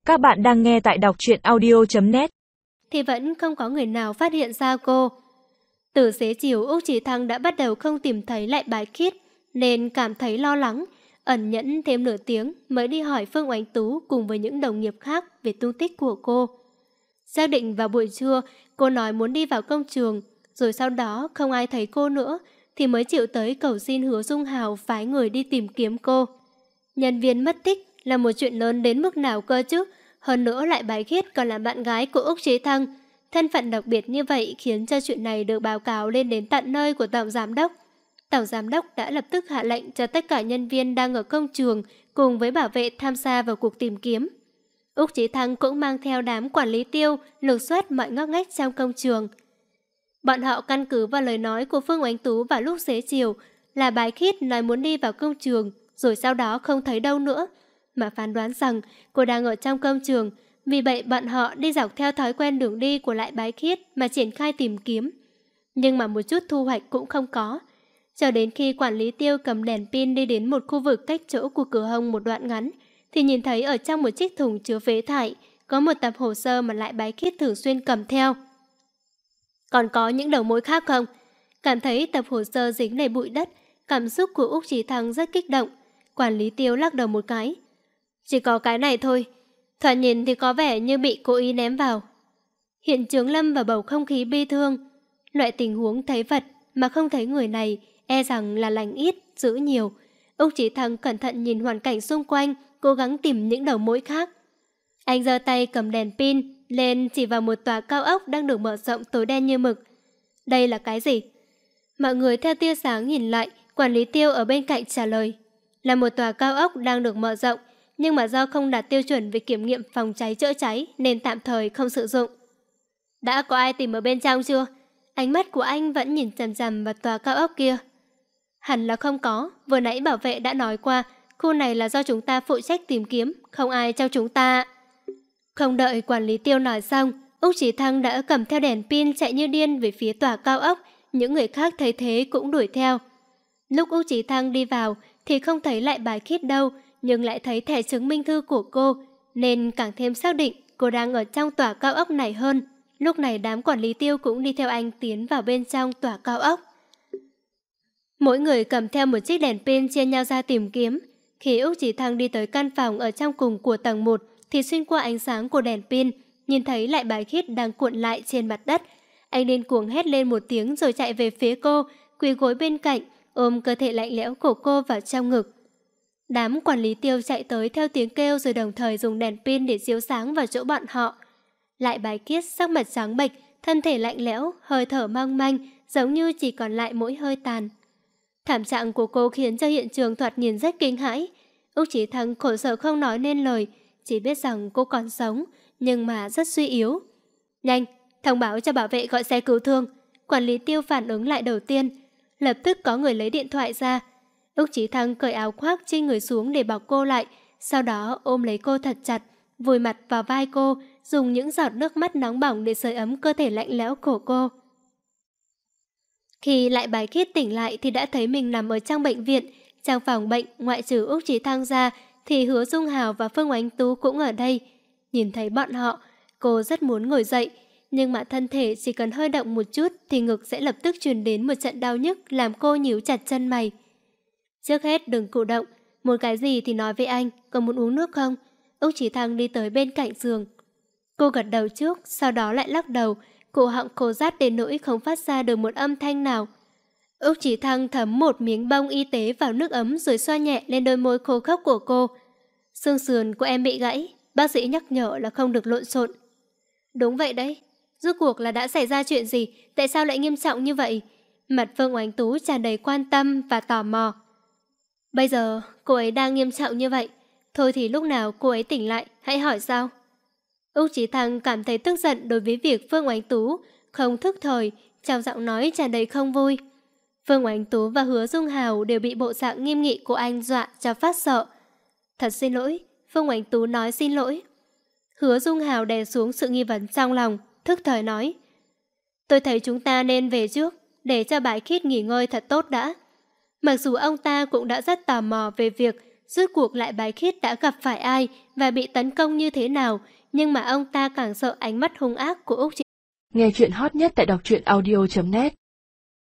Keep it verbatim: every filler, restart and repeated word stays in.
Các bạn đang nghe tại đọc truyện audio chấm net. Thì vẫn không có người nào phát hiện ra cô. Từ xế chiều, Úc Chỉ Thăng đã bắt đầu không tìm thấy lại Bái Khiết, nên cảm thấy lo lắng, ẩn nhẫn thêm nửa tiếng mới đi hỏi Phương Oánh Tú cùng với những đồng nghiệp khác về tung tích của cô. Xác định vào buổi trưa, cô nói muốn đi vào công trường, rồi sau đó không ai thấy cô nữa, thì mới chịu tới cầu xin Hứa Dung Hào phái người đi tìm kiếm cô. Nhân viên mất tích là một chuyện lớn đến mức nào cơ chứ, hơn nữa lại Bái Khiết còn là bạn gái của Úc Chí Thăng. Thân phận đặc biệt như vậy khiến cho chuyện này được báo cáo lên đến tận nơi của Tổng Giám Đốc. Tổng Giám Đốc đã lập tức hạ lệnh cho tất cả nhân viên đang ở công trường cùng với bảo vệ tham gia vào cuộc tìm kiếm. Úc Chí Thăng cũng mang theo đám quản lý Tiêu lục soát mọi ngóc ngách trong công trường. Bọn họ căn cứ vào lời nói của Phương Oánh Tú vào lúc xế chiều là Bái Khiết nói muốn đi vào công trường, rồi sau đó không thấy đâu nữa, mà phán đoán rằng cô đang ở trong công trường. Vì vậy bọn họ đi dọc theo thói quen đường đi của lại Bái Khiết mà triển khai tìm kiếm. Nhưng mà một chút thu hoạch cũng không có. Cho đến khi quản lý Tiêu cầm đèn pin đi đến một khu vực cách chỗ của cửa hông một đoạn ngắn, thì nhìn thấy ở trong một chiếc thùng chứa phế thải có một tập hồ sơ mà lại Bái Khiết thường xuyên cầm theo. Còn có những đầu mối khác không? Cảm thấy tập hồ sơ dính đầy bụi đất, cảm xúc của Úc Chí Thăng rất kích động. Quản lý Tiêu lắc đầu một cái. Chỉ có cái này thôi. Thoạt nhìn thì có vẻ như bị cố ý ném vào. Hiện trường lâm vào bầu không khí bi thương. Loại tình huống thấy vật mà không thấy người này e rằng là lành ít, dữ nhiều. Úc Chí Thăng cẩn thận nhìn hoàn cảnh xung quanh, cố gắng tìm những đầu mối khác. Anh giơ tay cầm đèn pin lên chỉ vào một tòa cao ốc đang được mở rộng tối đen như mực. Đây là cái gì? Mọi người theo tia sáng nhìn lại, quản lý Tiêu ở bên cạnh trả lời. Là một tòa cao ốc đang được mở rộng, nhưng mà do không đạt tiêu chuẩn về kiểm nghiệm phòng cháy chữa cháy nên tạm thời không sử dụng. Đã có ai tìm ở bên trong chưa? Ánh mắt của anh vẫn nhìn chằm chằm vào tòa cao ốc kia. Hẳn là không có, vừa nãy bảo vệ đã nói qua, khu này là do chúng ta phụ trách tìm kiếm, không ai trong chúng ta. Không đợi quản lý Tiêu nói xong, Úc Chí Thăng đã cầm theo đèn pin chạy như điên về phía tòa cao ốc, những người khác thấy thế cũng đuổi theo. Lúc Úc Chí Thăng đi vào thì không thấy lại Bái Khiết đâu, nhưng lại thấy thẻ chứng minh thư của cô, nên càng thêm xác định cô đang ở trong tòa cao ốc này hơn. Lúc này đám quản lý Tiêu cũng đi theo anh tiến vào bên trong tòa cao ốc. Mỗi người cầm theo một chiếc đèn pin chia nhau ra tìm kiếm. Khi Úc Chí Thăng đi tới căn phòng ở trong cùng của tầng một thì xuyên qua ánh sáng của đèn pin, nhìn thấy lại Bái Khiết đang cuộn lại trên mặt đất. Anh điên cuồng hét lên một tiếng rồi chạy về phía cô, quỳ gối bên cạnh, ôm cơ thể lạnh lẽo của cô vào trong ngực. Đám quản lý Tiêu chạy tới theo tiếng kêu rồi đồng thời dùng đèn pin để chiếu sáng vào chỗ bọn họ. Lại Bái Khiết sắc mặt trắng bệch, thân thể lạnh lẽo, hơi thở mong manh, giống như chỉ còn lại mỗi hơi tàn. Thảm trạng của cô khiến cho hiện trường thoạt nhìn rất kinh hãi. Úc Chí Thăng khổ sở không nói nên lời, chỉ biết rằng cô còn sống, nhưng mà rất suy yếu. Nhanh, thông báo cho bảo vệ gọi xe cứu thương. Quản lý Tiêu phản ứng lại đầu tiên. Lập tức có người lấy điện thoại ra. Úc Chí Thăng cởi áo khoác trên người xuống để bọc cô lại, sau đó ôm lấy cô thật chặt, vùi mặt vào vai cô, dùng những giọt nước mắt nóng bỏng để sưởi ấm cơ thể lạnh lẽo của cô. Khi lại Bái Khiết tỉnh lại thì đã thấy mình nằm ở trong bệnh viện. Trong phòng bệnh, ngoại trừ Úc Chí Thăng ra thì Hứa Dung Hào và Phương Oánh Tú cũng ở đây. Nhìn thấy bọn họ, cô rất muốn ngồi dậy, nhưng mà thân thể chỉ cần hơi động một chút thì ngực sẽ lập tức truyền đến một trận đau nhức làm cô nhíu chặt chân mày. Trước hết đừng cử động, muốn cái gì thì nói với anh, có muốn uống nước không? Úc Chí Thăng đi tới bên cạnh giường. Cô gật đầu trước, sau đó lại lắc đầu, cổ họng khô rát đến nỗi không phát ra được một âm thanh nào. Úc Chí Thăng thấm một miếng bông y tế vào nước ấm rồi xoa nhẹ lên đôi môi khô khốc của cô. Xương sườn của em bị gãy, bác sĩ nhắc nhở là không được lộn xộn. Đúng vậy đấy, rốt cuộc là đã xảy ra chuyện gì, tại sao lại nghiêm trọng như vậy? Mặt Phương Oánh Tú tràn đầy quan tâm và tò mò. Bây giờ cô ấy đang nghiêm trọng như vậy, thôi thì lúc nào cô ấy tỉnh lại hãy hỏi sao. Úc Chí Thăng cảm thấy tức giận đối với việc Phương Oánh Tú không thức thời, trong giọng nói tràn đầy không vui. Phương Oánh Tú và Hứa Dung Hào đều bị bộ dạng nghiêm nghị của anh dọa cho phát sợ. Thật xin lỗi, Phương Oánh Tú nói xin lỗi. Hứa Dung Hào đè xuống sự nghi vấn trong lòng, thức thời nói. Tôi thấy chúng ta nên về trước, để cho Bái Khiết nghỉ ngơi thật tốt đã. Mặc dù ông ta cũng đã rất tò mò về việc rốt cuộc lại Bái Khiết đã gặp phải ai và bị tấn công như thế nào, nhưng mà ông ta càng sợ ánh mắt hung ác của Úc Chỉ. Nghe chuyện hot nhất tại đọc truyện audio chấm net.